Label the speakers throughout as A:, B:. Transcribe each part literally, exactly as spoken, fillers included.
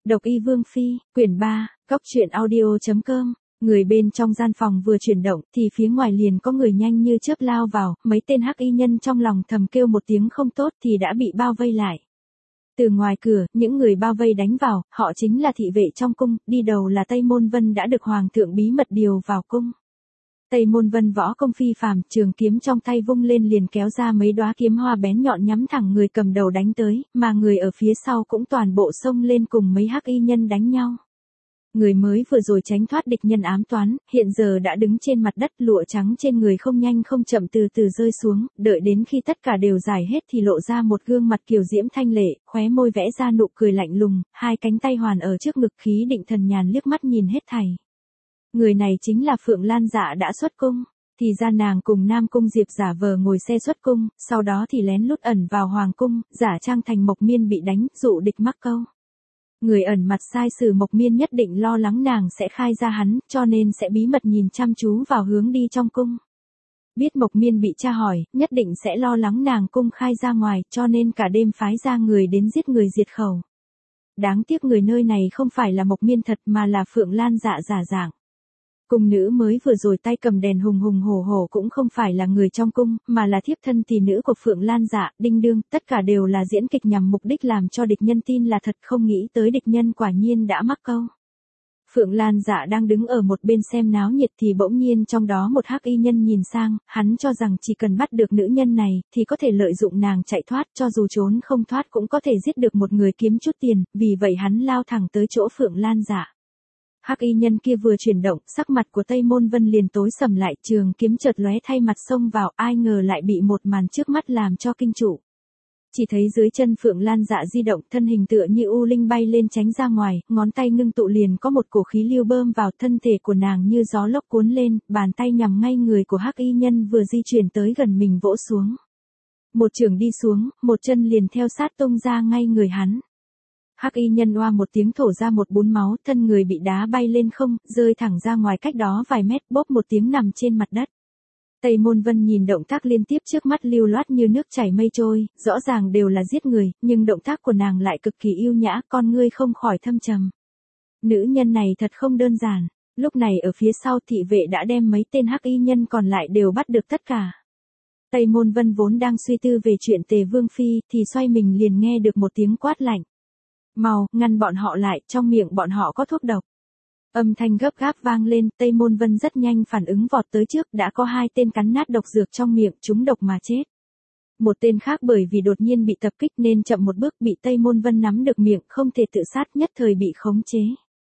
A: Độc Y Vương Phi, quyển ba, cốc truyện audio chấm com. Người bên trong gian phòng vừa chuyển động thì phía ngoài liền có người nhanh như chớp lao vào, mấy tên hắc y nhân trong lòng thầm kêu một tiếng không tốt thì đã bị bao vây lại. Từ ngoài cửa, những người bao vây đánh vào, họ chính là thị vệ trong cung, đi đầu là Tây Môn Vân đã được Hoàng thượng bí mật điều vào cung. Tây Môn Vân võ công phi phàm, trường kiếm trong tay vung lên liền kéo ra mấy đóa kiếm hoa bén nhọn nhắm thẳng người cầm đầu đánh tới, mà người ở phía sau cũng toàn bộ xông lên cùng mấy hắc y nhân đánh nhau. Người mới vừa rồi tránh thoát địch nhân ám toán, hiện giờ đã đứng trên mặt đất, lụa trắng trên người không nhanh không chậm từ từ rơi xuống, đợi đến khi tất cả đều giải hết thì lộ ra một gương mặt kiều diễm thanh lệ, khóe môi vẽ ra nụ cười lạnh lùng, hai cánh tay hoàn ở trước ngực, khí định thần nhàn liếc mắt nhìn hết thảy. Người này chính là Phượng Lan Dạ đã xuất cung, thì ra nàng cùng Nam Cung Diệp giả vờ ngồi xe xuất cung, sau đó thì lén lút ẩn vào Hoàng cung, giả trang thành Mộc Miên bị đánh, dụ địch mắc câu. Người ẩn mặt sai sử Mộc Miên nhất định lo lắng nàng sẽ khai ra hắn, cho nên sẽ bí mật nhìn chăm chú vào hướng đi trong cung. Biết Mộc Miên bị tra hỏi, nhất định sẽ lo lắng nàng cung khai ra ngoài, cho nên cả đêm phái ra người đến giết người diệt khẩu. Đáng tiếc người nơi này không phải là Mộc Miên thật mà là Phượng Lan Dạ giả dạng. Cung nữ mới vừa rồi tay cầm đèn hùng hùng hổ hổ cũng không phải là người trong cung, mà là thiếp thân tỷ nữ của Phượng Lan Dạ, đinh đương, tất cả đều là diễn kịch nhằm mục đích làm cho địch nhân tin là thật, không nghĩ tới địch nhân quả nhiên đã mắc câu. Phượng Lan Dạ đang đứng ở một bên xem náo nhiệt thì bỗng nhiên trong đó một hắc y nhân nhìn sang, hắn cho rằng chỉ cần bắt được nữ nhân này thì có thể lợi dụng nàng chạy thoát, cho dù trốn không thoát cũng có thể giết được một người kiếm chút tiền, vì vậy hắn lao thẳng tới chỗ Phượng Lan Dạ. Hắc y nhân kia vừa chuyển động, sắc mặt của Tây Môn Vân liền tối sầm lại, trường kiếm chợt lóe thay mặt xông vào, ai ngờ lại bị một màn trước mắt làm cho kinh trụ. Chỉ thấy dưới chân Phượng Lan Dạ di động, thân hình tựa như u linh bay lên tránh ra ngoài, ngón tay ngưng tụ liền có một cổ khí lưu bơm vào, thân thể của nàng như gió lốc cuốn lên, bàn tay nhằm ngay người của hắc y nhân vừa di chuyển tới gần mình vỗ xuống. Một chưởng đi xuống, một chân liền theo sát tung ra ngay người hắn. Hắc y nhân oa một tiếng thổ ra một bún máu, thân người bị đá bay lên không, rơi thẳng ra ngoài cách đó vài mét, bốp một tiếng nằm trên mặt đất. Tây Môn Vân nhìn động tác liên tiếp trước mắt lưu loát như nước chảy mây trôi, rõ ràng đều là giết người, nhưng động tác của nàng lại cực kỳ yêu nhã, con ngươi không khỏi thâm trầm. Nữ nhân này thật không đơn giản. Lúc này ở phía sau thị vệ đã đem mấy tên hắc y nhân còn lại đều bắt được tất cả. Tây Môn Vân vốn đang suy tư về chuyện Tề Vương Phi thì xoay mình liền nghe được một tiếng quát lạnh. Mau, ngăn bọn họ lại, trong miệng bọn họ có thuốc độc. Âm thanh gấp gáp vang lên, Tây Môn Vân rất nhanh phản ứng vọt tới trước, đã có hai tên cắn nát độc dược trong miệng, trúng độc mà chết. Một tên khác bởi vì đột nhiên bị tập kích nên chậm một bước bị Tây Môn Vân nắm được miệng, không thể tự sát, nhất thời bị khống chế.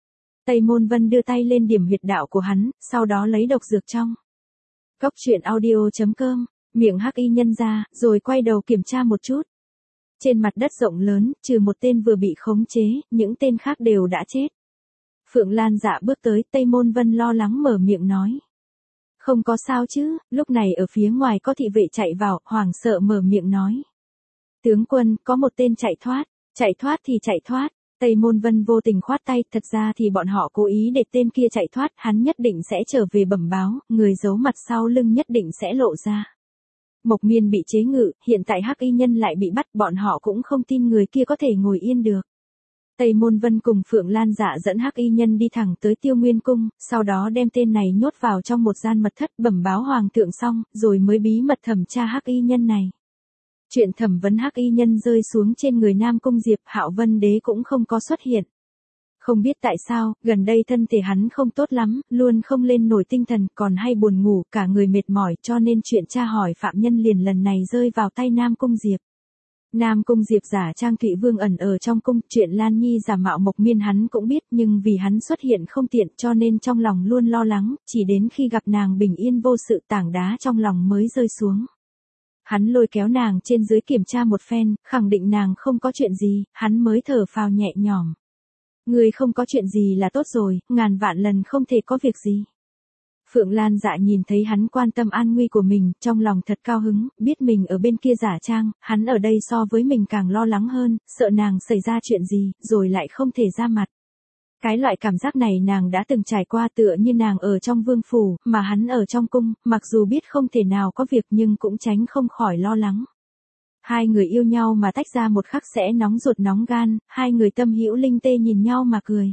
A: Tây Môn Vân đưa tay lên điểm huyệt đạo của hắn, sau đó lấy độc dược trong. Cốc truyện audio chấm com, miệng hắc y nhân ra, rồi quay đầu kiểm tra một chút. Trên mặt đất rộng lớn, trừ một tên vừa bị khống chế, những tên khác đều đã chết. Phượng Lan Dạ bước tới, Tây Môn Vân lo lắng mở miệng nói. Không có sao chứ, lúc này ở phía ngoài có thị vệ chạy vào, hoảng sợ mở miệng nói. Tướng quân, có một tên chạy thoát, chạy thoát thì chạy thoát. Tây Môn Vân vô tình khoát tay, thật ra thì bọn họ cố ý để tên kia chạy thoát, hắn nhất định sẽ trở về bẩm báo, người giấu mặt sau lưng nhất định sẽ lộ ra. Mộc Miên bị chế ngự, hiện tại hắc y nhân lại bị bắt, bọn họ cũng không tin người kia có thể ngồi yên được. Tây Môn Vân cùng Phượng Lan Dạ dẫn hắc y nhân đi thẳng tới Tiêu Nguyên cung, sau đó đem tên này nhốt vào trong một gian mật thất, bẩm báo hoàng thượng xong, rồi mới bí mật thẩm tra hắc y nhân này. Chuyện thẩm vấn hắc y nhân rơi xuống trên người Nam Cung Diệp, Hạo Vân Đế cũng không có xuất hiện. Không biết tại sao, gần đây thân thể hắn không tốt lắm, luôn không lên nổi tinh thần, còn hay buồn ngủ, cả người mệt mỏi, cho nên chuyện tra hỏi phạm nhân liền lần này rơi vào tay Nam Cung Diệp. Nam Cung Diệp giả trang Thụy Vương ẩn ở trong cung, chuyện Lan Nhi giả mạo Mộc Miên hắn cũng biết, nhưng vì hắn xuất hiện không tiện cho nên trong lòng luôn lo lắng, chỉ đến khi gặp nàng bình yên vô sự, tảng đá trong lòng mới rơi xuống. Hắn lôi kéo nàng trên dưới kiểm tra một phen, khẳng định nàng không có chuyện gì, hắn mới thở phào nhẹ nhõm. Người không có chuyện gì là tốt rồi, ngàn vạn lần không thể có việc gì. Phượng Lan Dạ nhìn thấy hắn quan tâm an nguy của mình, trong lòng thật cao hứng, biết mình ở bên kia giả trang, hắn ở đây so với mình càng lo lắng hơn, sợ nàng xảy ra chuyện gì, rồi lại không thể ra mặt. Cái loại cảm giác này nàng đã từng trải qua, tựa như nàng ở trong vương phủ, mà hắn ở trong cung, mặc dù biết không thể nào có việc nhưng cũng tránh không khỏi lo lắng. Hai người yêu nhau mà tách ra một khắc sẽ nóng ruột nóng gan, hai người tâm hữu linh tê nhìn nhau mà cười.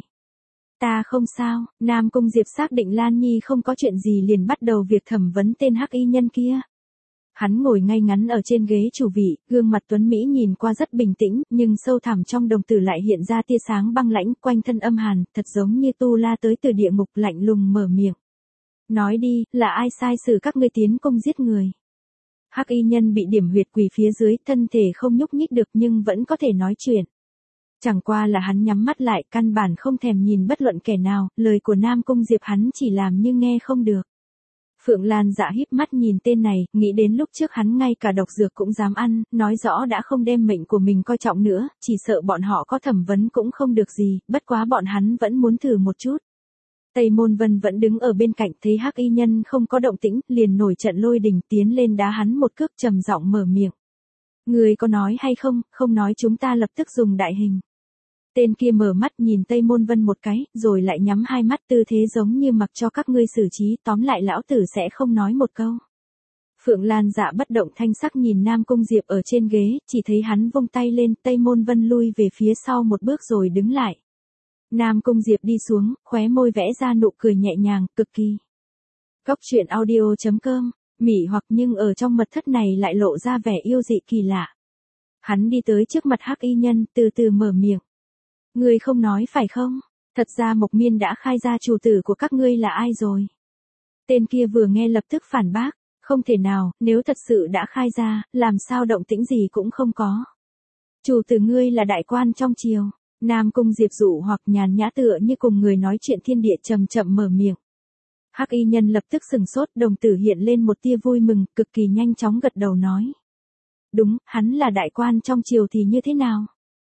A: Ta không sao, Nam Cung Diệp xác định Lan Nhi không có chuyện gì liền bắt đầu việc thẩm vấn tên hắc y nhân kia. Hắn ngồi ngay ngắn ở trên ghế chủ vị, gương mặt tuấn Mỹ nhìn qua rất bình tĩnh, nhưng sâu thẳm trong đồng tử lại hiện ra tia sáng băng lãnh, quanh thân âm hàn, thật giống như tu la tới từ địa ngục, lạnh lùng mở miệng. Nói đi, là ai sai xử các ngươi tiến công giết người? Hắc y nhân bị điểm huyệt quỳ phía dưới, thân thể không nhúc nhích được nhưng vẫn có thể nói chuyện. Chẳng qua là hắn nhắm mắt lại, căn bản không thèm nhìn bất luận kẻ nào, lời của Nam Cung Diệp hắn chỉ làm như nghe không được. Phượng Lan Dạ híp mắt nhìn tên này, nghĩ đến lúc trước hắn ngay cả độc dược cũng dám ăn, nói rõ đã không đem mệnh của mình coi trọng nữa, chỉ sợ bọn họ có thẩm vấn cũng không được gì, bất quá bọn hắn vẫn muốn thử một chút. Tây Môn Vân vẫn đứng ở bên cạnh, thấy hắc y nhân không có động tĩnh, liền nổi trận lôi đình tiến lên đá hắn một cước, trầm giọng mở miệng. Người có nói hay không, không nói chúng ta lập tức dùng đại hình. Tên kia mở mắt nhìn Tây Môn Vân một cái, rồi lại nhắm hai mắt, tư thế giống như mặc cho các ngươi xử trí, tóm lại lão tử sẽ không nói một câu. Phượng Lan Dạ bất động thanh sắc nhìn Nam Cung Diệp ở trên ghế, chỉ thấy hắn vung tay lên, Tây Môn Vân lui về phía sau một bước rồi đứng lại. Nam Cung Diệp đi xuống, khóe môi vẽ ra nụ cười nhẹ nhàng, cực kỳ. Cốc truyện audio chấm com, mỉ hoặc nhưng ở trong mật thất này lại lộ ra vẻ yêu dị kỳ lạ. Hắn đi tới trước mặt hắc y nhân, từ từ mở miệng. Ngươi không nói phải không? Thật ra Mộc Miên đã khai ra chủ tử của các ngươi là ai rồi? Tên kia vừa nghe lập tức phản bác, không thể nào, nếu thật sự đã khai ra, làm sao động tĩnh gì cũng không có. Chủ tử ngươi là đại quan trong triều. Nam Cung Diệp dụ hoặc nhàn nhã tựa như cùng người nói chuyện thiên địa chậm chậm mở miệng. Hắc y nhân lập tức sừng sốt, đồng tử hiện lên một tia vui mừng, cực kỳ nhanh chóng gật đầu nói. Đúng, hắn là đại quan trong triều thì như thế nào?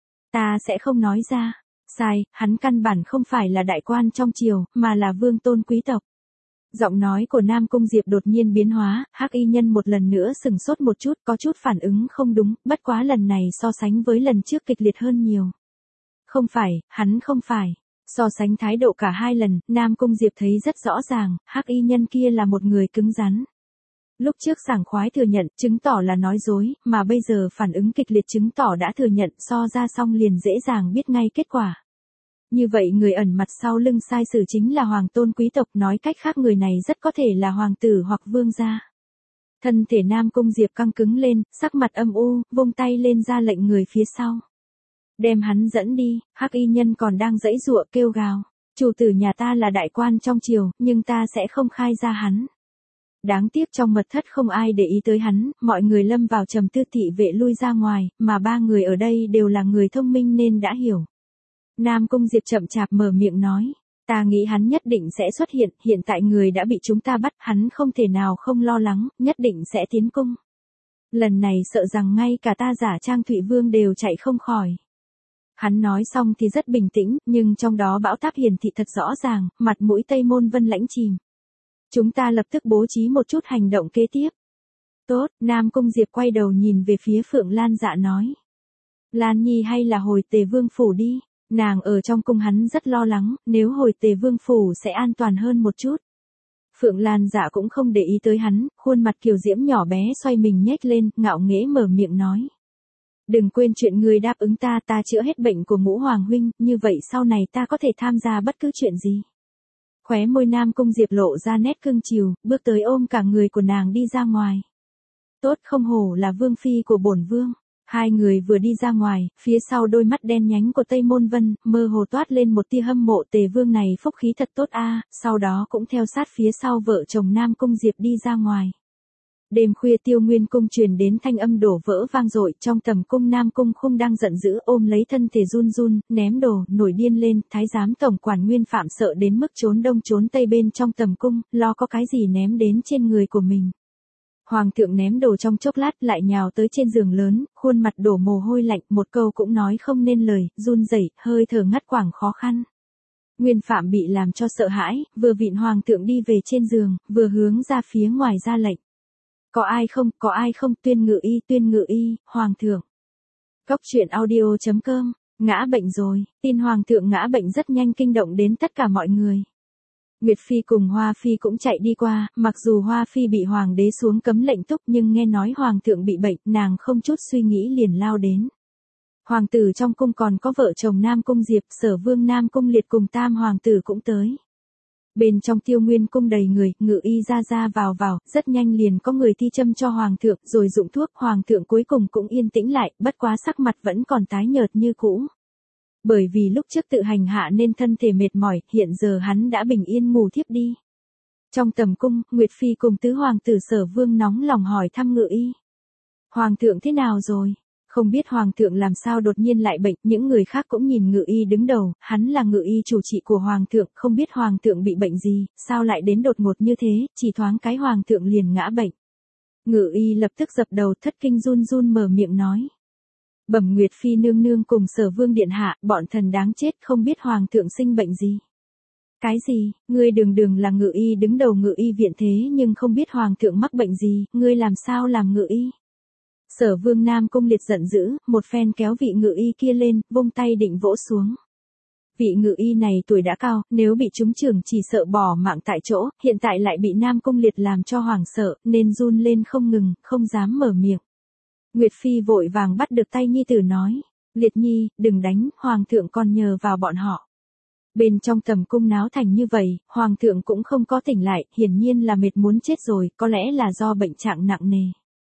A: Ta sẽ không nói ra. Sai, hắn căn bản không phải là đại quan trong triều, mà là vương tôn quý tộc. Giọng nói của Nam Cung Diệp đột nhiên biến hóa, hắc y nhân một lần nữa sừng sốt một chút, có chút phản ứng không đúng, bất quá lần này so sánh với lần trước kịch liệt hơn nhiều. Không phải, hắn không phải. So sánh thái độ cả hai lần, Nam Cung Diệp thấy rất rõ ràng, hắc y nhân kia là một người cứng rắn. Lúc trước sảng khoái thừa nhận, chứng tỏ là nói dối, mà bây giờ phản ứng kịch liệt chứng tỏ đã thừa nhận, so ra xong liền dễ dàng biết ngay kết quả. Như vậy người ẩn mặt sau lưng sai sử chính là hoàng tôn quý tộc, nói cách khác người này rất có thể là hoàng tử hoặc vương gia. Thân thể Nam Cung Diệp căng cứng lên, sắc mặt âm u, vung tay lên ra lệnh người phía sau. Đem hắn dẫn đi, hắc y nhân còn đang giãy giụa kêu gào. Chủ tử nhà ta là đại quan trong triều, nhưng ta sẽ không khai ra hắn. Đáng tiếc trong mật thất không ai để ý tới hắn, mọi người lâm vào trầm tư, thị vệ lui ra ngoài, mà ba người ở đây đều là người thông minh nên đã hiểu. Nam Cung Diệp chậm chạp mở miệng nói, ta nghĩ hắn nhất định sẽ xuất hiện, hiện tại người đã bị chúng ta bắt, hắn không thể nào không lo lắng, nhất định sẽ tiến cung. Lần này sợ rằng ngay cả ta giả trang Thụy Vương đều chạy không khỏi. Hắn nói xong thì rất bình tĩnh, nhưng trong đó bão táp hiển thị thật rõ ràng, mặt mũi Tây Môn Vân lãnh chìm. Chúng ta lập tức bố trí một chút hành động kế tiếp. Tốt, Nam Cung Diệp quay đầu nhìn về phía Phượng Lan Dạ nói. Lan Nhi hay là hồi Tề Vương phủ đi, nàng ở trong cung hắn rất lo lắng, nếu hồi Tề Vương phủ sẽ an toàn hơn một chút. Phượng Lan Dạ cũng không để ý tới hắn, khuôn mặt kiều diễm nhỏ bé xoay mình nhếch lên, ngạo nghễ mở miệng nói. Đừng quên chuyện ngươi đáp ứng ta, ta chữa hết bệnh của Ngũ Hoàng huynh, như vậy sau này ta có thể tham gia bất cứ chuyện gì. Khóe môi Nam Cung Diệp lộ ra nét cưng chiều, bước tới ôm cả người của nàng đi ra ngoài. Tốt, không hổ là vương phi của bổn vương. Hai người vừa đi ra ngoài, phía sau đôi mắt đen nhánh của Tây Môn Vân, mơ hồ toát lên một tia hâm mộ, Tề Vương này phúc khí thật tốt a, sau đó cũng theo sát phía sau vợ chồng Nam Cung Diệp đi ra ngoài. Đêm khuya Tiêu Nguyên cung truyền đến thanh âm đổ vỡ vang dội, trong tầm cung Nam Cung Khung đang giận dữ ôm lấy thân thể run run, ném đồ, nổi điên lên, thái giám tổng quản Nguyên Phạm sợ đến mức trốn đông trốn tây bên trong tầm cung, lo có cái gì ném đến trên người của mình. Hoàng thượng ném đồ trong chốc lát lại nhào tới trên giường lớn, khuôn mặt đổ mồ hôi lạnh, một câu cũng nói không nên lời, run rẩy, hơi thở ngắt quãng khó khăn. Nguyên Phạm bị làm cho sợ hãi, vừa vịn hoàng thượng đi về trên giường, vừa hướng ra phía ngoài ra lệnh. Có ai không, có ai không, tuyên ngự y, tuyên ngự y, hoàng thượng. Cốc truyện audio chấm com, ngã bệnh rồi, tin hoàng thượng ngã bệnh rất nhanh kinh động đến tất cả mọi người. Nguyệt Phi cùng Hoa Phi cũng chạy đi qua, mặc dù Hoa Phi bị hoàng đế xuống cấm lệnh túc nhưng nghe nói hoàng thượng bị bệnh, nàng không chút suy nghĩ liền lao đến. Hoàng tử trong cung còn có vợ chồng Nam Cung Diệp, Sở Vương Nam Cung Liệt cùng tam hoàng tử cũng tới. Bên trong Tiêu Nguyên cung đầy người, ngự y ra ra vào vào, rất nhanh liền có người thi châm cho hoàng thượng, rồi dụng thuốc, hoàng thượng cuối cùng cũng yên tĩnh lại, bất quá sắc mặt vẫn còn tái nhợt như cũ. Bởi vì lúc trước tự hành hạ nên thân thể mệt mỏi, hiện giờ hắn đã bình yên ngủ thiếp đi. Trong tầm cung, Nguyệt Phi cùng tứ hoàng tử Sở Vương nóng lòng hỏi thăm ngự y. Hoàng thượng thế nào rồi? Không biết hoàng thượng làm sao đột nhiên lại bệnh, những người khác cũng nhìn ngự y đứng đầu, hắn là ngự y chủ trị của hoàng thượng, không biết hoàng thượng bị bệnh gì, sao lại đến đột ngột như thế, chỉ thoáng cái hoàng thượng liền ngã bệnh. Ngự y lập tức dập đầu thất kinh run run mở miệng nói. Bẩm Nguyệt Phi nương nương cùng Sở Vương điện hạ, bọn thần đáng chết không biết hoàng thượng sinh bệnh gì. Cái gì, ngươi đường đường là ngự y đứng đầu ngự y viện thế nhưng không biết hoàng thượng mắc bệnh gì, ngươi làm sao làm ngự y? Sở Vương Nam Cung Liệt giận dữ, một phen kéo vị ngự y kia lên, vung tay định vỗ xuống. Vị ngự y này tuổi đã cao, nếu bị trúng chưởng chỉ sợ bỏ mạng tại chỗ, hiện tại lại bị Nam Cung Liệt làm cho hoảng sợ, nên run lên không ngừng, không dám mở miệng. Nguyệt Phi vội vàng bắt được tay nhi tử nói, Liệt nhi, đừng đánh, hoàng thượng còn nhờ vào bọn họ. Bên trong tầm cung náo thành như vậy, hoàng thượng cũng không có tỉnh lại, hiển nhiên là mệt muốn chết rồi, có lẽ là do bệnh trạng nặng nề.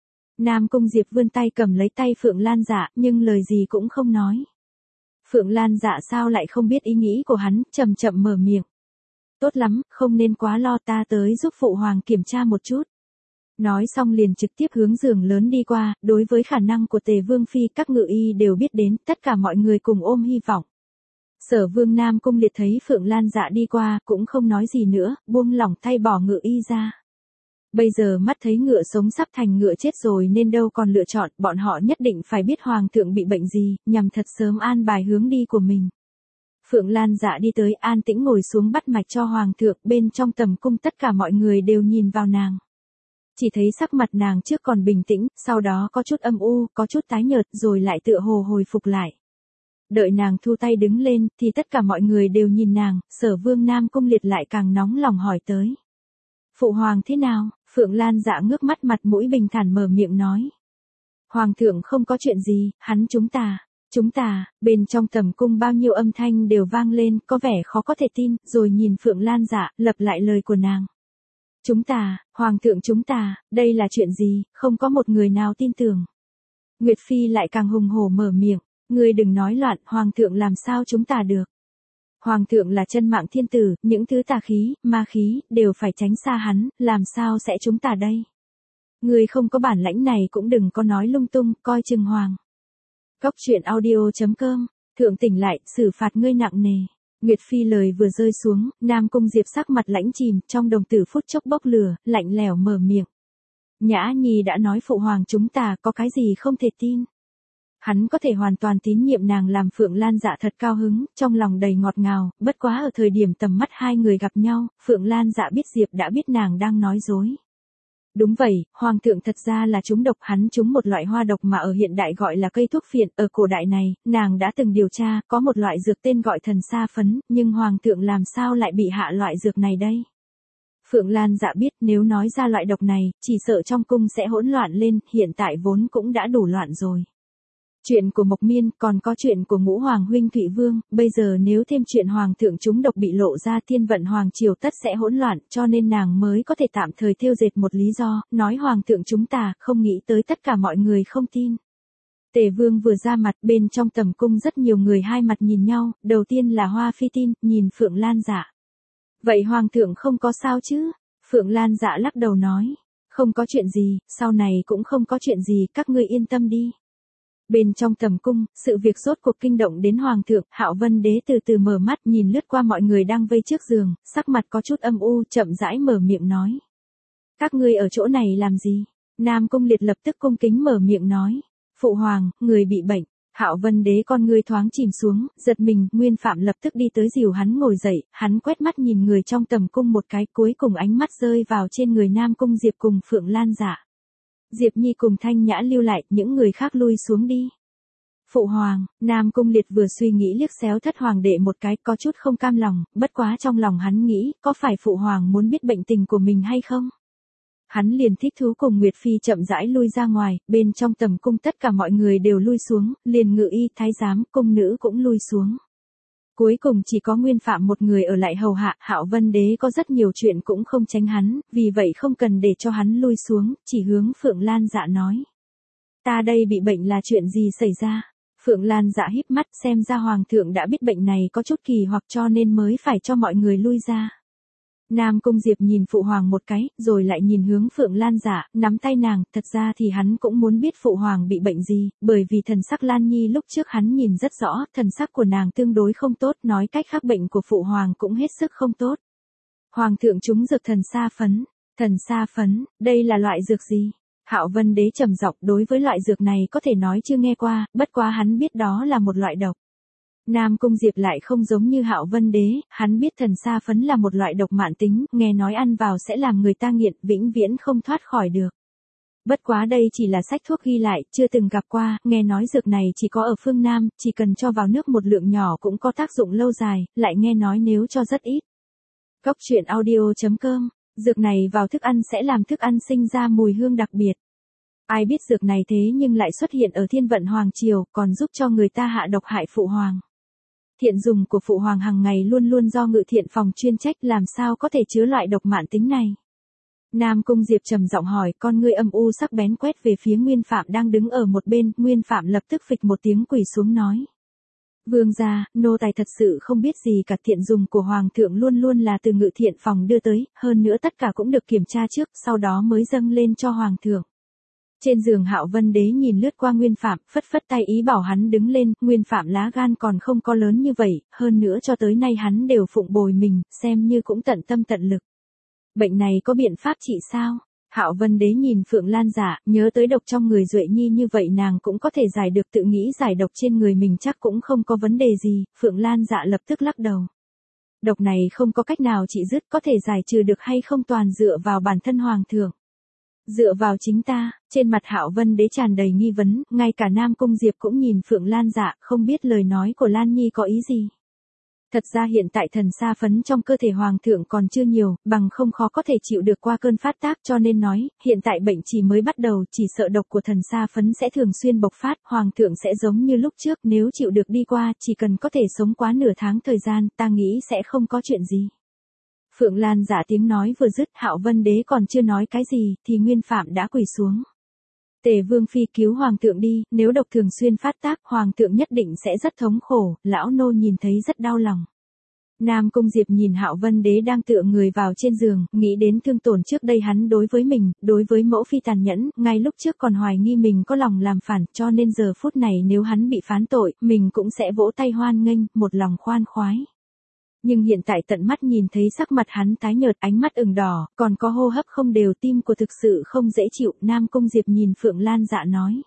A: Nam Cung Diệp vươn tay cầm lấy tay Phượng Lan Dạ, nhưng lời gì cũng không nói. Phượng Lan Dạ sao lại không biết ý nghĩ của hắn, chậm chậm mở miệng. Tốt lắm, không nên quá lo, ta tới giúp phụ hoàng kiểm tra một chút. Nói xong liền trực tiếp hướng giường lớn đi qua, đối với khả năng của Tề Vương Phi các ngự y đều biết đến, tất cả mọi người cùng ôm hy vọng. Sở Vương Nam Cung Liệt thấy Phượng Lan Dạ đi qua, cũng không nói gì nữa, buông lỏng tay bỏ ngự y ra. Bây giờ mắt thấy ngựa sống sắp thành ngựa chết rồi nên đâu còn lựa chọn, bọn họ nhất định phải biết hoàng thượng bị bệnh gì, nhằm thật sớm an bài hướng đi của mình. Phượng Lan Dạ đi tới an tĩnh ngồi xuống bắt mạch cho hoàng thượng, bên trong tầm cung tất cả mọi người đều nhìn vào nàng. Chỉ thấy sắc mặt nàng trước còn bình tĩnh, sau đó có chút âm u, có chút tái nhợt rồi lại tựa hồ hồi phục lại. Đợi nàng thu tay đứng lên thì tất cả mọi người đều nhìn nàng, Sở Vương Nam Cung Liệt lại càng nóng lòng hỏi tới. Phụ hoàng thế nào? Phượng Lan Dạ ngước mắt mặt mũi bình thản mở miệng nói. Hoàng thượng không có chuyện gì, hắn chúng ta, chúng ta, bên trong tầm cung bao nhiêu âm thanh đều vang lên, có vẻ khó có thể tin, rồi nhìn Phượng Lan Dạ, lặp lại lời của nàng. Chúng ta, hoàng thượng chúng ta, đây là chuyện gì, không có một người nào tin tưởng. Nguyệt Phi lại càng hùng hổ mở miệng, ngươi đừng nói loạn, hoàng thượng làm sao chúng ta được. Hoàng thượng là chân mạng thiên tử, những thứ tà khí, ma khí, đều phải tránh xa hắn, làm sao sẽ chúng ta đây? Ngươi không có bản lãnh này cũng đừng có nói lung tung, coi chừng hoàng. Cóc truyện audio chấm com, thượng tỉnh lại, xử phạt ngươi nặng nề. Nguyệt Phi lời vừa rơi xuống, Nam Cung Diệp sắc mặt lãnh chìm, trong đồng tử phút chốc bốc lửa, lạnh lẽo mở miệng. Nhã Nhi đã nói phụ hoàng chúng ta có cái gì không thể tin. Hắn có thể hoàn toàn tín nhiệm nàng làm Phượng Lan Dạ thật cao hứng, trong lòng đầy ngọt ngào, bất quá ở thời điểm tầm mắt hai người gặp nhau, Phượng Lan Dạ biết Diệp đã biết nàng đang nói dối. Đúng vậy, hoàng thượng thật ra là trúng độc, hắn trúng một loại hoa độc mà ở hiện đại gọi là cây thuốc phiện, ở cổ đại này, nàng đã từng điều tra, có một loại dược tên gọi thần sa phấn, nhưng hoàng thượng làm sao lại bị hạ loại dược này đây? Phượng Lan Dạ biết nếu nói ra loại độc này, chỉ sợ trong cung sẽ hỗn loạn lên, hiện tại vốn cũng đã đủ loạn rồi. Chuyện của Mộc Miên, còn có chuyện của Ngũ Hoàng huynh Thụy Vương, bây giờ nếu thêm chuyện hoàng thượng chúng độc bị lộ ra, thiên vận hoàng triều tất sẽ hỗn loạn, cho nên nàng mới có thể tạm thời thêu dệt một lý do, nói hoàng thượng chúng ta, không nghĩ tới tất cả mọi người không tin. Tề Vương vừa ra mặt, bên trong tầm cung rất nhiều người hai mặt nhìn nhau, đầu tiên là Hoa Phi tin, nhìn Phượng Lan Dạ. Vậy hoàng thượng không có sao chứ? Phượng Lan Dạ lắc đầu nói, không có chuyện gì, sau này cũng không có chuyện gì, các ngươi yên tâm đi. Bên trong tầm cung, sự việc rốt cuộc kinh động đến hoàng thượng, Hạo Vân Đế từ từ mở mắt nhìn lướt qua mọi người đang vây trước giường, sắc mặt có chút âm u, chậm rãi mở miệng nói. Các ngươi ở chỗ này làm gì? Nam Cung Liệt lập tức cung kính mở miệng nói. Phụ hoàng, người bị bệnh. Hạo Vân Đế con ngươi thoáng chìm xuống, giật mình, Nguyên Phạm lập tức đi tới dìu hắn ngồi dậy, hắn quét mắt nhìn người trong tầm cung một cái, cuối cùng ánh mắt rơi vào trên người Nam Cung Diệp cùng Phượng Lan Dạ. Diệp Nhi cùng Thanh Nhã lưu lại, những người khác lui xuống đi. Phụ hoàng, Nam Cung Liệt vừa suy nghĩ liếc xéo thất hoàng đệ một cái, có chút không cam lòng, bất quá trong lòng hắn nghĩ, có phải phụ hoàng muốn biết bệnh tình của mình hay không? Hắn liền thích thú cùng Nguyệt Phi chậm rãi lui ra ngoài, bên trong tầm cung tất cả mọi người đều lui xuống, liền ngự y, thái giám, cung nữ cũng lui xuống. Cuối cùng chỉ có Nguyên Phạm một người ở lại hầu hạ, Hạo Vân Đế có rất nhiều chuyện cũng không tránh hắn, vì vậy không cần để cho hắn lui xuống, chỉ hướng Phượng Lan Dạ nói. Ta đây bị bệnh là chuyện gì xảy ra? Phượng Lan Dạ híp mắt, xem ra hoàng thượng đã biết bệnh này có chút kỳ hoặc cho nên mới phải cho mọi người lui ra. Nam Cung Diệp nhìn phụ hoàng một cái, rồi lại nhìn hướng Phượng Lan Dạ, nắm tay nàng, thật ra thì hắn cũng muốn biết phụ hoàng bị bệnh gì, bởi vì thần sắc Lan Nhi lúc trước hắn nhìn rất rõ, thần sắc của nàng tương đối không tốt, nói cách khác bệnh của phụ hoàng cũng hết sức không tốt. Hoàng thượng trúng dược thần sa phấn, thần sa phấn, đây là loại dược gì? Hạo Vân Đế trầm giọng, đối với loại dược này có thể nói chưa nghe qua, bất quá hắn biết đó là một loại độc. Nam Cung Diệp lại không giống như Hạo Vân Đế, hắn biết thần sa phấn là một loại độc mãn tính, nghe nói ăn vào sẽ làm người ta nghiện, vĩnh viễn không thoát khỏi được. Bất quá đây chỉ là sách thuốc ghi lại, chưa từng gặp qua, nghe nói dược này chỉ có ở phương Nam, chỉ cần cho vào nước một lượng nhỏ cũng có tác dụng lâu dài, lại nghe nói nếu cho rất ít. Cốc truyện audio chấm com, dược này vào thức ăn sẽ làm thức ăn sinh ra mùi hương đặc biệt. Ai biết dược này thế nhưng lại xuất hiện ở Thiên Vận Hoàng Triều, còn giúp cho người ta hạ độc hại phụ hoàng. Thiện dùng của phụ hoàng hàng ngày luôn luôn do ngự thiện phòng chuyên trách, làm sao có thể chứa loại độc mãn tính này. Nam Cung Diệp trầm giọng hỏi, con ngươi âm u sắc bén quét về phía Nguyên Phạm đang đứng ở một bên, Nguyên Phạm lập tức phịch một tiếng quỳ xuống nói. Vương gia, nô tài thật sự không biết gì cả, thiện dùng của hoàng thượng luôn luôn là từ ngự thiện phòng đưa tới, hơn nữa tất cả cũng được kiểm tra trước, sau đó mới dâng lên cho hoàng thượng. Trên giường Hạo Vân Đế nhìn lướt qua Nguyên Phạm, phất phất tay ý bảo hắn đứng lên, Nguyên Phạm lá gan còn không có lớn như vậy, hơn nữa cho tới nay hắn đều phụng bồi mình, xem như cũng tận tâm tận lực. Bệnh này có biện pháp trị sao? Hạo Vân Đế nhìn Phượng Lan Dạ, nhớ tới độc trong người Duệ Nhi như vậy nàng cũng có thể giải được, tự nghĩ giải độc trên người mình chắc cũng không có vấn đề gì, Phượng Lan Dạ lập tức lắc đầu. Độc này không có cách nào trị dứt, có thể giải trừ được hay không toàn dựa vào bản thân hoàng thượng. Dựa vào chính ta, trên mặt Hạo Vân Đế tràn đầy nghi vấn, ngay cả Nam Cung Diệp cũng nhìn Phượng Lan Dạ, không biết lời nói của Lan Nhi có ý gì. Thật ra hiện tại thần sa phấn trong cơ thể hoàng thượng còn chưa nhiều, bằng không khó có thể chịu được qua cơn phát tác, cho nên nói, hiện tại bệnh chỉ mới bắt đầu, chỉ sợ độc của thần sa phấn sẽ thường xuyên bộc phát, hoàng thượng sẽ giống như lúc trước, nếu chịu được đi qua, chỉ cần có thể sống quá nửa tháng thời gian, ta nghĩ sẽ không có chuyện gì. Phượng Lan Dạ tiếng nói vừa dứt, Hạo Vân Đế còn chưa nói cái gì, thì Nguyên Phạm đã quỳ xuống. Tề Vương phi cứu hoàng thượng đi, nếu độc thường xuyên phát tác, hoàng thượng nhất định sẽ rất thống khổ, lão nô nhìn thấy rất đau lòng. Nam Cung Diệp nhìn Hạo Vân Đế đang tựa người vào trên giường, nghĩ đến thương tổn trước đây hắn đối với mình, đối với mẫu phi tàn nhẫn, ngay lúc trước còn hoài nghi mình có lòng làm phản, cho nên giờ phút này nếu hắn bị phán tội, mình cũng sẽ vỗ tay hoan nghênh, một lòng khoan khoái. Nhưng hiện tại tận mắt nhìn thấy sắc mặt hắn tái nhợt, ánh mắt ửng đỏ, còn có hô hấp không đều, tim của thực sự không dễ chịu, Nam Cung Diệp nhìn Phượng Lan Dạ nói.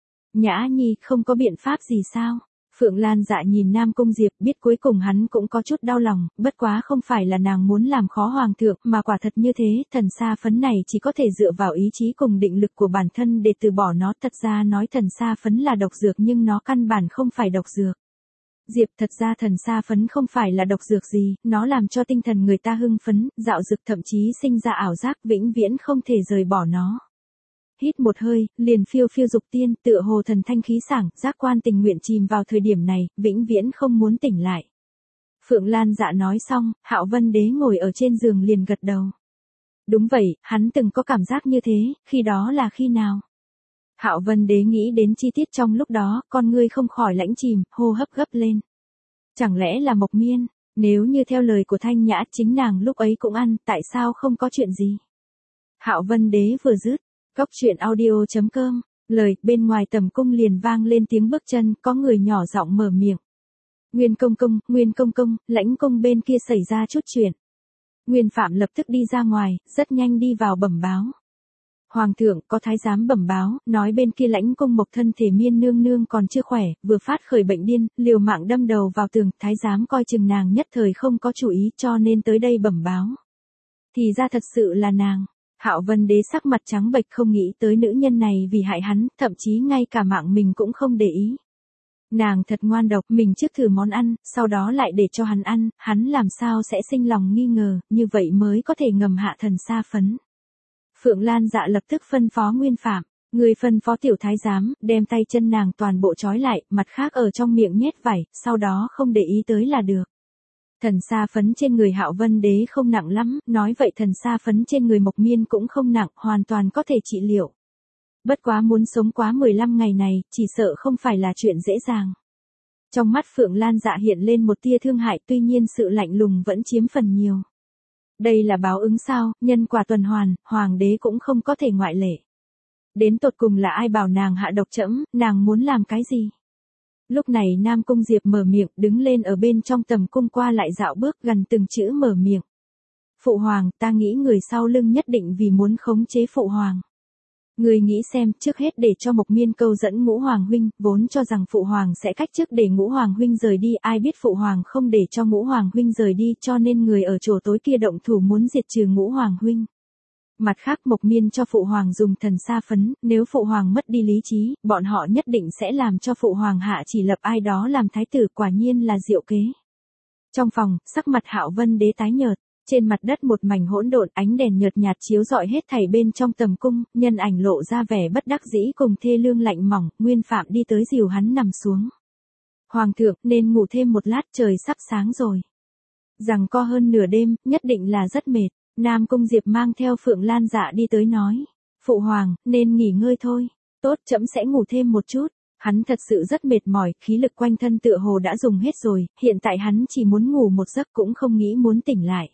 A: Nhã Nhi, không có biện pháp gì sao? Phượng Lan Dạ nhìn Nam Cung Diệp, biết cuối cùng hắn cũng có chút đau lòng, bất quá không phải là nàng muốn làm khó hoàng thượng, mà quả thật như thế, thần sa phấn này chỉ có thể dựa vào ý chí cùng định lực của bản thân để từ bỏ nó, thật ra nói thần sa phấn là độc dược nhưng nó căn bản không phải độc dược. Diệp, thật ra thần sa phấn không phải là độc dược gì, nó làm cho tinh thần người ta hưng phấn, dạo dực, thậm chí sinh ra ảo giác, vĩnh viễn không thể rời bỏ nó. Hít một hơi, liền phiêu phiêu dục tiên, tựa hồ thần thanh khí sảng, giác quan tình nguyện chìm vào thời điểm này, vĩnh viễn không muốn tỉnh lại. Phượng Lan Dạ nói xong, Hạo Vân Đế ngồi ở trên giường liền gật đầu. Đúng vậy, hắn từng có cảm giác như thế, khi đó là khi nào? Hạo Vân Đế nghĩ đến chi tiết trong lúc đó, con ngươi không khỏi lãnh chìm, hô hấp gấp lên. Chẳng lẽ là Mộc Miên, nếu như theo lời của Thanh Nhã chính nàng lúc ấy cũng ăn, tại sao không có chuyện gì? Hạo Vân Đế vừa dứt, cốc truyện audio chấm com, lời, bên ngoài tầm cung liền vang lên tiếng bước chân, có người nhỏ giọng mở miệng. Nguyên công công, Nguyên công công, lãnh công bên kia xảy ra chút chuyện. Nguyên Phạm lập tức đi ra ngoài, rất nhanh đi vào bẩm báo. Hoàng thượng, có thái giám bẩm báo, nói bên kia lãnh công Mộc thân thể Miên nương nương còn chưa khỏe, vừa phát khởi bệnh điên, liều mạng đâm đầu vào tường, thái giám coi chừng nàng nhất thời không có chủ ý cho nên tới đây bẩm báo. Thì ra thật sự là nàng. Hạo Vân Đế sắc mặt trắng bệch, không nghĩ tới nữ nhân này vì hại hắn, thậm chí ngay cả mạng mình cũng không để ý. Nàng thật ngoan độc, mình trước thử món ăn, sau đó lại để cho hắn ăn, hắn làm sao sẽ sinh lòng nghi ngờ, như vậy mới có thể ngầm hạ thần sa phấn. Phượng Lan Dạ lập tức phân phó Nguyên Phạm, người phân phó tiểu thái giám, đem tay chân nàng toàn bộ trói lại, mặt khác ở trong miệng nhét vải, sau đó không để ý tới là được. Thần sa phấn trên người Hạo Vân Đế không nặng lắm, nói vậy thần sa phấn trên người Mộc Miên cũng không nặng, hoàn toàn có thể trị liệu. Bất quá muốn sống quá mười lăm ngày này, chỉ sợ không phải là chuyện dễ dàng. Trong mắt Phượng Lan Dạ hiện lên một tia thương hại, tuy nhiên sự lạnh lùng vẫn chiếm phần nhiều. Đây là báo ứng sao, nhân quả tuần hoàn, hoàng đế cũng không có thể ngoại lệ. Đến tột cùng là ai bảo nàng hạ độc trẫm, nàng muốn làm cái gì? Lúc này Nam Cung Diệp mở miệng, đứng lên ở bên trong tầm cung qua lại dạo bước, gần từng chữ mở miệng. Phụ hoàng, ta nghĩ người sau lưng nhất định vì muốn khống chế phụ hoàng. Người nghĩ xem, trước hết để cho Mộc Miên câu dẫn Ngũ Hoàng huynh, vốn cho rằng phụ hoàng sẽ cách chức để Ngũ Hoàng huynh rời đi, ai biết phụ hoàng không để cho Ngũ Hoàng huynh rời đi, cho nên người ở chỗ tối kia động thủ muốn diệt trừ Ngũ Hoàng huynh. Mặt khác Mộc Miên cho phụ hoàng dùng thần sa phấn, nếu phụ hoàng mất đi lý trí, bọn họ nhất định sẽ làm cho phụ hoàng hạ chỉ lập ai đó làm thái tử, quả nhiên là diệu kế. Trong phòng, sắc mặt Hạo Vân Đế tái nhợt, trên mặt đất một mảnh hỗn độn, ánh đèn nhợt nhạt chiếu rọi hết thảy bên trong tầm cung, nhân ảnh lộ ra vẻ bất đắc dĩ cùng thê lương lạnh mỏng, Nguyên Phạm đi tới dìu hắn nằm xuống. Hoàng thượng, nên ngủ thêm một lát, trời sắp sáng rồi. Rằng co hơn nửa đêm, nhất định là rất mệt. Nam Cung Diệp mang theo Phượng Lan Dạ đi tới nói, phụ hoàng, nên nghỉ ngơi thôi, tốt, trẫm sẽ ngủ thêm một chút. Hắn thật sự rất mệt mỏi, khí lực quanh thân tựa hồ đã dùng hết rồi, hiện tại hắn chỉ muốn ngủ một giấc cũng không nghĩ muốn tỉnh lại.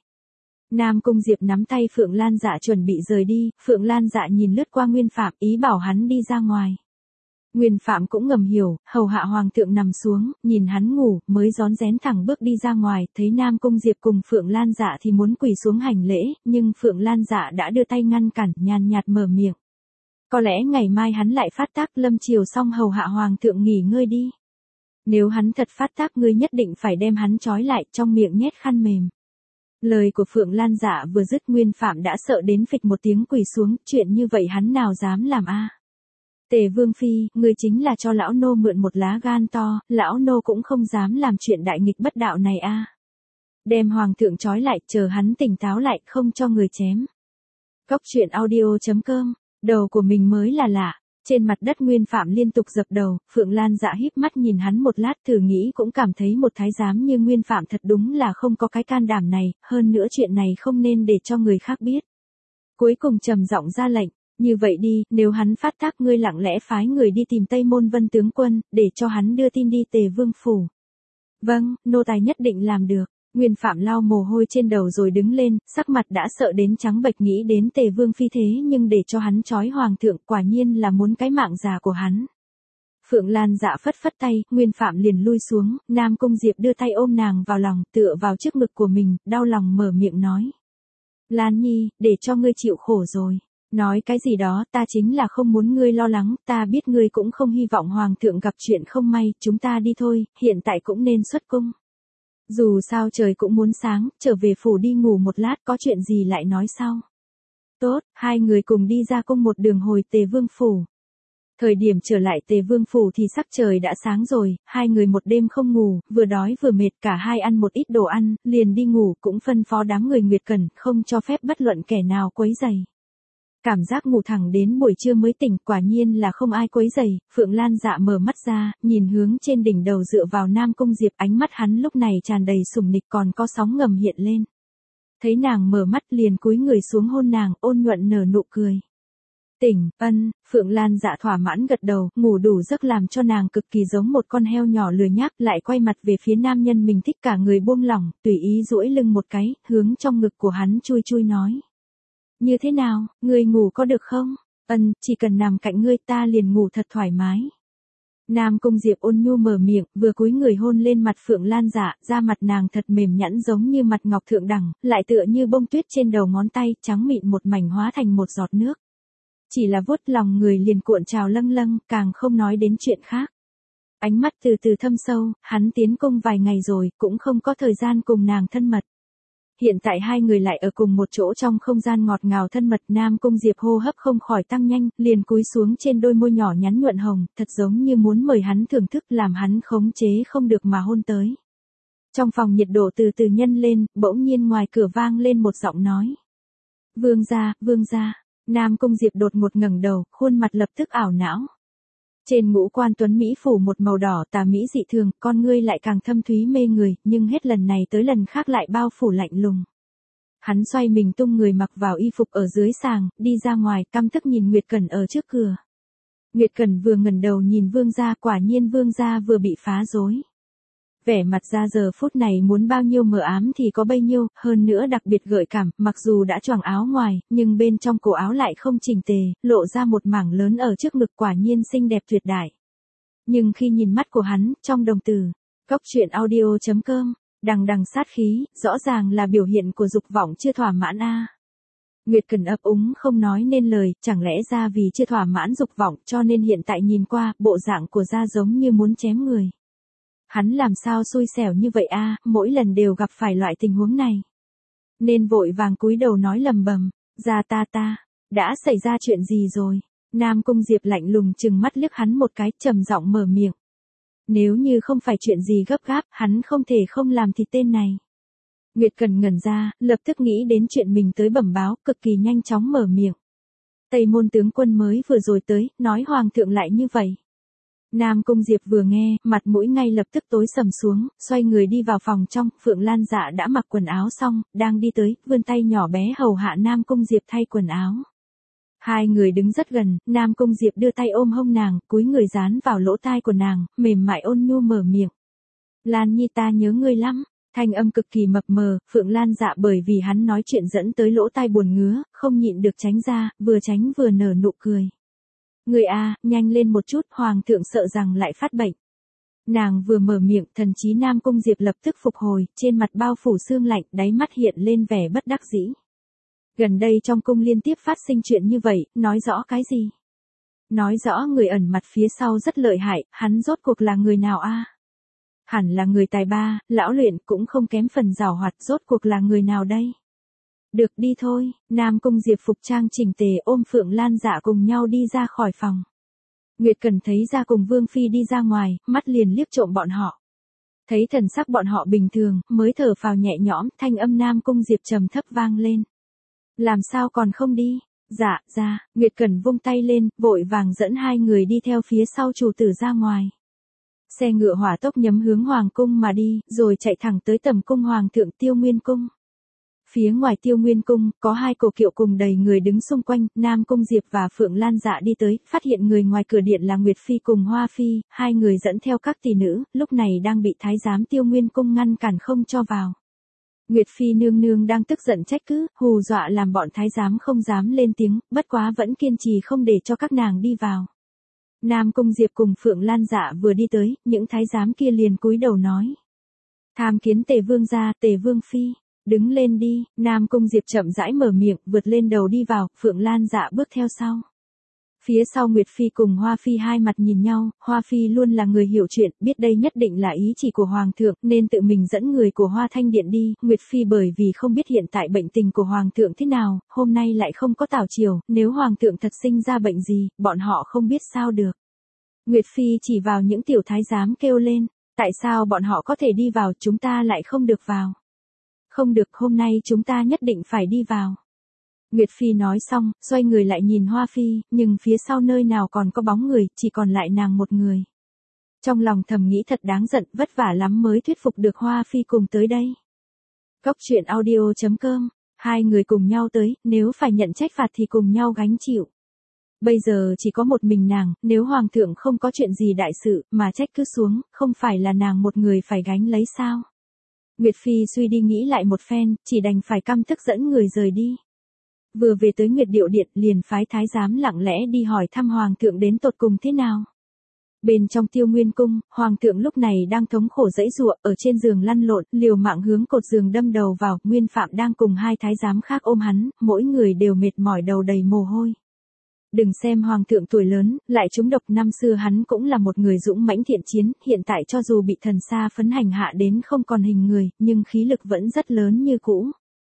A: Nam Cung Diệp nắm tay Phượng Lan Dạ chuẩn bị rời đi, Phượng Lan Dạ nhìn lướt qua Nguyên Phạm, ý bảo hắn đi ra ngoài. Nguyên Phạm cũng ngầm hiểu, hầu hạ hoàng thượng nằm xuống, nhìn hắn ngủ, mới rón rén thẳng bước đi ra ngoài, thấy Nam Cung Diệp cùng Phượng Lan Dạ thì muốn quỳ xuống hành lễ, nhưng Phượng Lan Dạ đã đưa tay ngăn cản, nhàn nhạt mở miệng. Có lẽ ngày mai hắn lại phát tác, lâm chiều xong hầu hạ hoàng thượng nghỉ ngơi đi. Nếu hắn thật phát tác ngươi nhất định phải đem hắn trói lại, trong miệng nhét khăn mềm. Lời của Phượng Lan Dạ vừa dứt, Nguyên Phạm đã sợ đến phịch một tiếng quỳ xuống, chuyện như vậy hắn nào dám làm a? Tề Vương Phi, ngươi chính là cho lão nô mượn một lá gan to, lão nô cũng không dám làm chuyện đại nghịch bất đạo này a. Đem hoàng thượng trói lại, chờ hắn tỉnh táo lại, không cho người chém. Cốc truyện audio chấm com, đầu của mình mới là lạ. Trên mặt đất Nguyên Phạm liên tục dập đầu, Phượng Lan Dạ híp mắt nhìn hắn một lát, thử nghĩ cũng cảm thấy một thái giám như Nguyên Phạm thật đúng là không có cái can đảm này, hơn nữa chuyện này không nên để cho người khác biết. Cuối cùng trầm giọng ra lệnh, như vậy đi, nếu hắn phát tác ngươi lặng lẽ phái người đi tìm Tây Môn Vân tướng quân, để cho hắn đưa tin đi Tề Vương phủ. Vâng, nô tài nhất định làm được. Nguyên Phạm lau mồ hôi trên đầu rồi đứng lên, sắc mặt đã sợ đến trắng bệch, nghĩ đến Tề Vương Phi thế nhưng để cho hắn trói hoàng thượng, quả nhiên là muốn cái mạng già của hắn. Phượng Lan Dạ phất phất tay, Nguyên Phạm liền lui xuống, Nam Cung Diệp đưa tay ôm nàng vào lòng, tựa vào trước ngực của mình, đau lòng mở miệng nói. Lan Nhi, để cho ngươi chịu khổ rồi. Nói cái gì đó, ta chính là không muốn ngươi lo lắng, ta biết ngươi cũng không hy vọng hoàng thượng gặp chuyện không may, chúng ta đi thôi, hiện tại cũng nên xuất cung. Dù sao trời cũng muốn sáng, trở về phủ đi ngủ một lát, có chuyện gì lại nói sau. Tốt, hai người cùng đi ra cung một đường hồi Tề Vương phủ. Thời điểm trở lại Tề Vương phủ thì sắc trời đã sáng rồi, hai người một đêm không ngủ, vừa đói vừa mệt, cả hai ăn một ít đồ ăn, liền đi ngủ, cũng phân phó đám người Nguyệt Cẩn, không cho phép bất luận kẻ nào quấy rầy. Cảm giác ngủ thẳng đến buổi trưa mới tỉnh, quả nhiên là không ai quấy rầy. Phượng Lan Dạ mở mắt ra, nhìn hướng trên đỉnh đầu dựa vào Nam Cung Diệp, ánh mắt hắn lúc này tràn đầy sùng nịch, còn có sóng ngầm hiện lên. Thấy nàng mở mắt liền cúi người xuống hôn nàng, ôn nhuận nở nụ cười. Tỉnh, ân, Phượng Lan Dạ thỏa mãn gật đầu, ngủ đủ giấc làm cho nàng cực kỳ giống một con heo nhỏ lười nhác, lại quay mặt về phía nam nhân mình thích, cả người buông lỏng, tùy ý duỗi lưng một cái, hướng trong ngực của hắn chui chui nói. Như thế nào, ngươi ngủ có được không? Ân, chỉ cần nằm cạnh ngươi ta liền ngủ thật thoải mái. Nam Cung Diệp ôn nhu mở miệng, vừa cúi người hôn lên mặt Phượng Lan Dạ, da mặt nàng thật mềm nhẵn giống như mặt ngọc thượng đẳng, lại tựa như bông tuyết trên đầu ngón tay, trắng mịn một mảnh hóa thành một giọt nước. Chỉ là vuốt lòng người liền cuộn trào lâng lâng, càng không nói đến chuyện khác. Ánh mắt từ từ thâm sâu, hắn tiến cung vài ngày rồi, cũng không có thời gian cùng nàng thân mật. Hiện tại hai người lại ở cùng một chỗ trong không gian ngọt ngào thân mật, Nam Cung Diệp hô hấp không khỏi tăng nhanh, liền cúi xuống trên đôi môi nhỏ nhắn nhuận hồng, thật giống như muốn mời hắn thưởng thức, làm hắn khống chế không được mà hôn tới. Trong phòng nhiệt độ từ từ nhân lên, bỗng nhiên ngoài cửa vang lên một giọng nói. Vương gia, vương gia. Nam Cung Diệp đột ngột ngẩng đầu, khuôn mặt lập tức ảo não. Trên ngũ quan tuấn Mỹ phủ một màu đỏ tà Mỹ dị thường, con ngươi lại càng thâm thúy mê người, nhưng hết lần này tới lần khác lại bao phủ lạnh lùng. Hắn xoay mình tung người mặc vào y phục ở dưới sàng, đi ra ngoài, căm tức nhìn Nguyệt Cẩn ở trước cửa. Nguyệt Cẩn vừa ngẩng đầu nhìn vương gia, quả nhiên vương gia vừa bị phá rối. Vẻ mặt ra giờ phút này muốn bao nhiêu mờ ám thì có bấy nhiêu, hơn nữa đặc biệt gợi cảm, mặc dù đã choàng áo ngoài, nhưng bên trong cổ áo lại không chỉnh tề, lộ ra một mảng lớn ở trước ngực, quả nhiên xinh đẹp tuyệt đại. Nhưng khi nhìn mắt của hắn, trong đồng tử, cốc truyện audio chấm com, đằng đằng sát khí, rõ ràng là biểu hiện của dục vọng chưa thỏa mãn a. Nguyệt Cẩn ấp úng không nói nên lời, chẳng lẽ ra vì chưa thỏa mãn dục vọng cho nên hiện tại nhìn qua, bộ dạng của da giống như muốn chém người. Hắn làm sao xui xẻo như vậy a, mỗi lần đều gặp phải loại tình huống này. Nên vội vàng cúi đầu nói lầm bầm, ra ta ta, đã xảy ra chuyện gì rồi? Nam Cung Diệp lạnh lùng chừng mắt liếc hắn một cái, trầm giọng mở miệng. Nếu như không phải chuyện gì gấp gáp, hắn không thể không làm thịt tên này. Nguyệt Cẩn ngẩn ra, lập tức nghĩ đến chuyện mình tới bẩm báo, cực kỳ nhanh chóng mở miệng. Tây Môn tướng quân mới vừa rồi tới, nói hoàng thượng lại như vậy. Nam Cung Diệp vừa nghe, mặt mũi ngay lập tức tối sầm xuống, xoay người đi vào phòng trong, Phượng Lan Dạ đã mặc quần áo xong, đang đi tới, vươn tay nhỏ bé hầu hạ Nam Cung Diệp thay quần áo. Hai người đứng rất gần, Nam Cung Diệp đưa tay ôm hông nàng, cúi người dán vào lỗ tai của nàng, mềm mại ôn nhu mở miệng. Lan Nhi ta nhớ ngươi lắm. Thanh âm cực kỳ mập mờ, Phượng Lan Dạ bởi vì hắn nói chuyện dẫn tới lỗ tai buồn ngứa, không nhịn được tránh ra, vừa tránh vừa nở nụ cười. Người a, nhanh lên một chút, hoàng thượng sợ rằng lại phát bệnh. Nàng vừa mở miệng, thần trí Nam Cung Diệp lập tức phục hồi, trên mặt bao phủ sương lạnh, đáy mắt hiện lên vẻ bất đắc dĩ. Gần đây trong cung liên tiếp phát sinh chuyện như vậy, nói rõ cái gì? Nói rõ người ẩn mặt phía sau rất lợi hại, hắn rốt cuộc là người nào a? Hẳn là người tài ba, lão luyện cũng không kém phần giàu hoạt, rốt cuộc là người nào đây? Được đi thôi, Nam Cung Diệp phục trang chỉnh tề ôm Phượng Lan Dạ cùng nhau đi ra khỏi phòng. Nguyệt Cần thấy ra cùng Vương Phi đi ra ngoài, mắt liền liếc trộm bọn họ. Thấy thần sắc bọn họ bình thường, mới thở phào nhẹ nhõm, thanh âm Nam Cung Diệp trầm thấp vang lên. Làm sao còn không đi? Dạ, ra, Nguyệt Cần vung tay lên, vội vàng dẫn hai người đi theo phía sau chủ tử ra ngoài. Xe ngựa hỏa tốc nhắm hướng Hoàng Cung mà đi, rồi chạy thẳng tới tầm cung Hoàng thượng Tiêu Nguyên Cung. Phía ngoài Tiêu Nguyên Cung, có hai cổ kiệu cùng đầy người đứng xung quanh, Nam Cung Diệp và Phượng Lan Dạ đi tới, phát hiện người ngoài cửa điện là Nguyệt Phi cùng Hoa Phi, hai người dẫn theo các tỷ nữ, lúc này đang bị thái giám Tiêu Nguyên Cung ngăn cản không cho vào. Nguyệt Phi nương nương đang tức giận trách cứ, hù dọa làm bọn thái giám không dám lên tiếng, bất quá vẫn kiên trì không để cho các nàng đi vào. Nam Cung Diệp cùng Phượng Lan Dạ vừa đi tới, những thái giám kia liền cúi đầu nói. Tham kiến Tề Vương gia, Tề Vương Phi, đứng lên đi, Nam Cung Diệp chậm rãi mở miệng, vượt lên đầu đi vào, Phượng Lan Dạ bước theo sau. Phía sau Nguyệt Phi cùng Hoa Phi hai mặt nhìn nhau, Hoa Phi luôn là người hiểu chuyện, biết đây nhất định là ý chỉ của Hoàng thượng, nên tự mình dẫn người của Hoa Thanh Điện đi, Nguyệt Phi bởi vì không biết hiện tại bệnh tình của Hoàng thượng thế nào, hôm nay lại không có tảo chiều, nếu Hoàng thượng thật sinh ra bệnh gì, bọn họ không biết sao được. Nguyệt Phi chỉ vào những tiểu thái giám kêu lên, tại sao bọn họ có thể đi vào, chúng ta lại không được vào. Không được, hôm nay chúng ta nhất định phải đi vào. Nguyệt Phi nói xong, xoay người lại nhìn Hoa Phi, nhưng phía sau nơi nào còn có bóng người, chỉ còn lại nàng một người. Trong lòng thầm nghĩ thật đáng giận, vất vả lắm mới thuyết phục được Hoa Phi cùng tới đây. Cốc truyện audio chấm com, hai người cùng nhau tới, nếu phải nhận trách phạt thì cùng nhau gánh chịu. Bây giờ chỉ có một mình nàng, nếu Hoàng thượng không có chuyện gì đại sự, mà trách cứ xuống, không phải là nàng một người phải gánh lấy sao? Nguyệt Phi suy đi nghĩ lại một phen, chỉ đành phải căm tức dẫn người rời đi. Vừa về tới Nguyệt Điệu Điện, liền phái thái giám lặng lẽ đi hỏi thăm Hoàng thượng đến tột cùng thế nào. Bên trong Tiêu Nguyên Cung, Hoàng thượng lúc này đang thống khổ dãy giụa, ở trên giường lăn lộn, liều mạng hướng cột giường đâm đầu vào, Nguyên Phạm đang cùng hai thái giám khác ôm hắn, mỗi người đều mệt mỏi đầu đầy mồ hôi. Đừng xem Hoàng thượng tuổi lớn, lại trúng độc, năm xưa hắn cũng là một người dũng mãnh thiện chiến, hiện tại cho dù bị thần sa phấn hành hạ đến không còn hình người, nhưng khí lực vẫn rất lớn như cũ.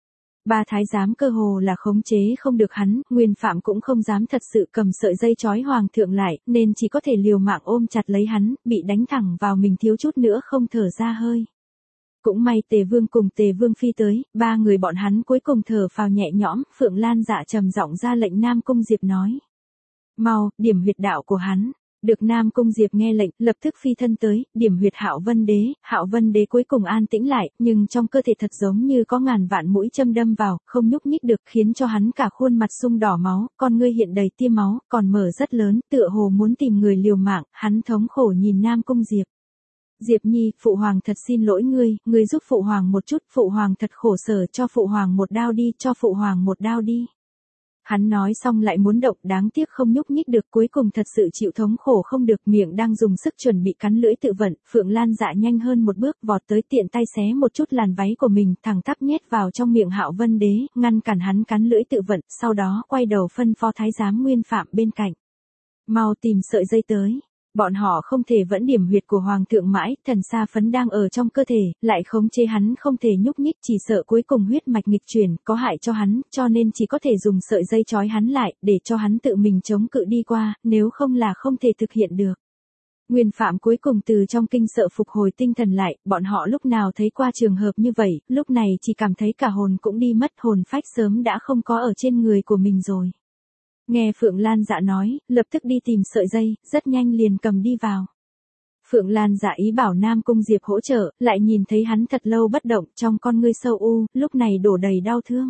A: Ba thái giám cơ hồ là khống chế không được hắn, Nguyên Phạm cũng không dám thật sự cầm sợi dây trói hoàng thượng lại, nên chỉ có thể liều mạng ôm chặt lấy hắn, bị đánh thẳng vào mình thiếu chút nữa không thở ra hơi. Cũng may Tề Vương cùng Tề Vương Phi tới, ba người bọn hắn cuối cùng thở phào nhẹ nhõm, Phượng Lan Dạ trầm giọng ra lệnh Nam Cung Diệp nói. Mau, điểm huyệt đạo của hắn. Được Nam Cung Diệp nghe lệnh, lập tức phi thân tới, điểm huyệt Hạo Vân Đế, Hạo Vân Đế cuối cùng an tĩnh lại, nhưng trong cơ thể thật giống như có ngàn vạn mũi châm đâm vào, không nhúc nhích được, khiến cho hắn cả khuôn mặt sung đỏ máu, con ngươi hiện đầy tia máu, còn mở rất lớn, tựa hồ muốn tìm người liều mạng, hắn thống khổ nhìn Nam Cung Diệp. Diệp Nhi, Phụ Hoàng thật xin lỗi ngươi, ngươi giúp Phụ Hoàng một chút, Phụ Hoàng thật khổ sở, cho Phụ Hoàng một đao đi, cho Phụ Hoàng một đao đi. Hắn nói xong lại muốn động, đáng tiếc không nhúc nhích được, cuối cùng thật sự chịu thống khổ không được, miệng đang dùng sức chuẩn bị cắn lưỡi tự vận, Phượng Lan Dạ nhanh hơn một bước, vọt tới tiện tay xé một chút làn váy của mình, thẳng tắp nhét vào trong miệng Hạo Vân Đế, ngăn cản hắn cắn lưỡi tự vận, sau đó quay đầu phân phó thái giám Nguyên Phạm bên cạnh. Mau tìm sợi dây tới. Bọn họ không thể vẫn điểm huyệt của Hoàng thượng mãi, thần sa phấn đang ở trong cơ thể, lại khống chế hắn không thể nhúc nhích, chỉ sợ cuối cùng huyết mạch nghịch chuyển, có hại cho hắn, cho nên chỉ có thể dùng sợi dây trói hắn lại, để cho hắn tự mình chống cự đi qua, nếu không là không thể thực hiện được. Nguyên Phạm cuối cùng từ trong kinh sợ phục hồi tinh thần lại, bọn họ lúc nào thấy qua trường hợp như vậy, lúc này chỉ cảm thấy cả hồn cũng đi mất, hồn phách sớm đã không có ở trên người của mình rồi. Nghe Phượng Lan Dạ nói, lập tức đi tìm sợi dây, rất nhanh liền cầm đi vào. Phượng Lan Dạ ý bảo Nam Cung Diệp hỗ trợ, lại nhìn thấy hắn thật lâu bất động, trong con ngươi sâu u, lúc này đổ đầy đau thương.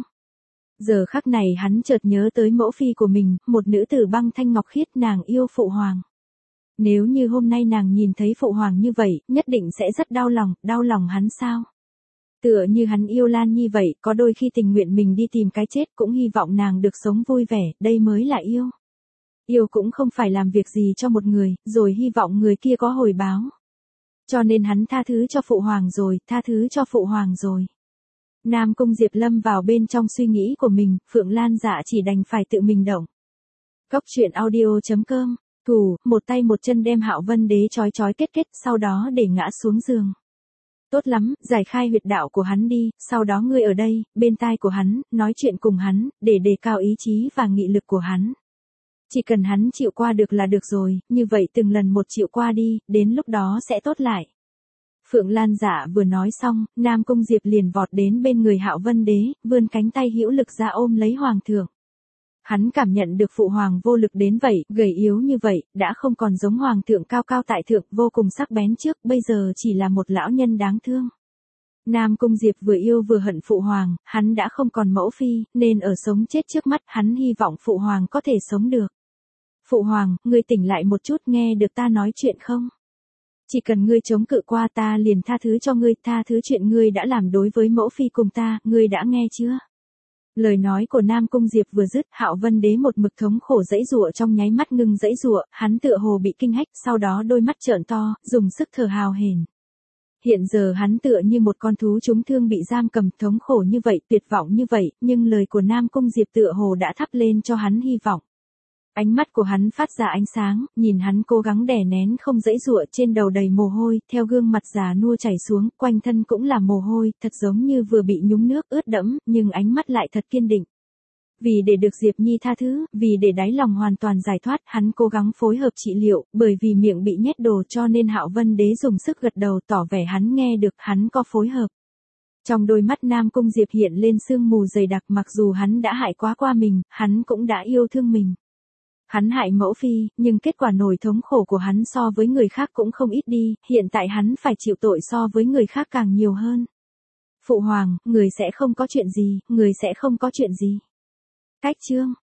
A: Giờ khắc này hắn chợt nhớ tới mẫu phi của mình, một nữ tử băng thanh ngọc khiết, nàng yêu Phụ Hoàng. Nếu như hôm nay nàng nhìn thấy Phụ Hoàng như vậy, nhất định sẽ rất đau lòng, đau lòng hắn sao? Tựa như hắn yêu Lan Nhi vậy, có đôi khi tình nguyện mình đi tìm cái chết, cũng hy vọng nàng được sống vui vẻ, đây mới là yêu. Yêu cũng không phải làm việc gì cho một người, rồi hy vọng người kia có hồi báo. Cho nên hắn tha thứ cho Phụ Hoàng rồi, tha thứ cho Phụ Hoàng rồi. Nam Cung Diệp lâm vào bên trong suy nghĩ của mình, Phượng Lan Dạ chỉ đành phải tự mình động. Cốc truyện audio chấm com, thủ, một tay một chân đem Hạo Vân Đế trói trói kết kết, sau đó để ngã xuống giường. Tốt lắm, giải khai huyệt đạo của hắn đi, sau đó ngươi ở đây, bên tai của hắn, nói chuyện cùng hắn, để đề cao ý chí và nghị lực của hắn. Chỉ cần hắn chịu qua được là được rồi, như vậy từng lần một chịu qua đi, đến lúc đó sẽ tốt lại. Phượng Lan Dạ vừa nói xong, Nam Cung Diệp liền vọt đến bên người Hạo Vân Đế, vươn cánh tay hữu lực ra ôm lấy Hoàng thượng. Hắn cảm nhận được Phụ Hoàng vô lực đến vậy, gầy yếu như vậy, đã không còn giống Hoàng thượng cao cao tại thượng, vô cùng sắc bén trước, bây giờ chỉ là một lão nhân đáng thương. Nam Cung Diệp vừa yêu vừa hận Phụ Hoàng, hắn đã không còn mẫu phi, nên ở sống chết trước mắt, hắn hy vọng Phụ Hoàng có thể sống được. Phụ Hoàng, ngươi tỉnh lại một chút, nghe được ta nói chuyện không? Chỉ cần ngươi chống cự qua ta liền tha thứ cho ngươi, tha thứ chuyện ngươi đã làm đối với mẫu phi cùng ta, ngươi đã nghe chưa? Lời nói của Nam Cung Diệp vừa dứt, Hạo Vân Đế một mực thống khổ dãy giụa trong nháy mắt ngừng dãy giụa, hắn tựa hồ bị kinh hách, sau đó đôi mắt trợn to, dùng sức thở hào hển. Hiện giờ hắn tựa như một con thú trúng thương bị giam cầm, thống khổ như vậy, tuyệt vọng như vậy, nhưng lời của Nam Cung Diệp tựa hồ đã thắp lên cho hắn hy vọng. Ánh mắt của hắn phát ra ánh sáng, nhìn hắn cố gắng đè nén không dãy giụa, trên đầu đầy mồ hôi, theo gương mặt già nua chảy xuống, quanh thân cũng là mồ hôi, thật giống như vừa bị nhúng nước ướt đẫm, nhưng ánh mắt lại thật kiên định. Vì để được Diệp Nhi tha thứ, vì để đáy lòng hoàn toàn giải thoát, hắn cố gắng phối hợp trị liệu, bởi vì miệng bị nhét đồ cho nên Hạo Vân Đế dùng sức gật đầu tỏ vẻ hắn nghe được, hắn có phối hợp. Trong đôi mắt Nam Cung Diệp hiện lên sương mù dày đặc, mặc dù hắn đã hại quá qua mình, hắn cũng đã yêu thương mình. Hắn hại mẫu phi, nhưng kết quả nổi thống khổ của hắn so với người khác cũng không ít đi, hiện tại hắn phải chịu tội so với người khác càng nhiều hơn. Phụ Hoàng, người sẽ không có chuyện gì, người sẽ không có chuyện gì. Cách chương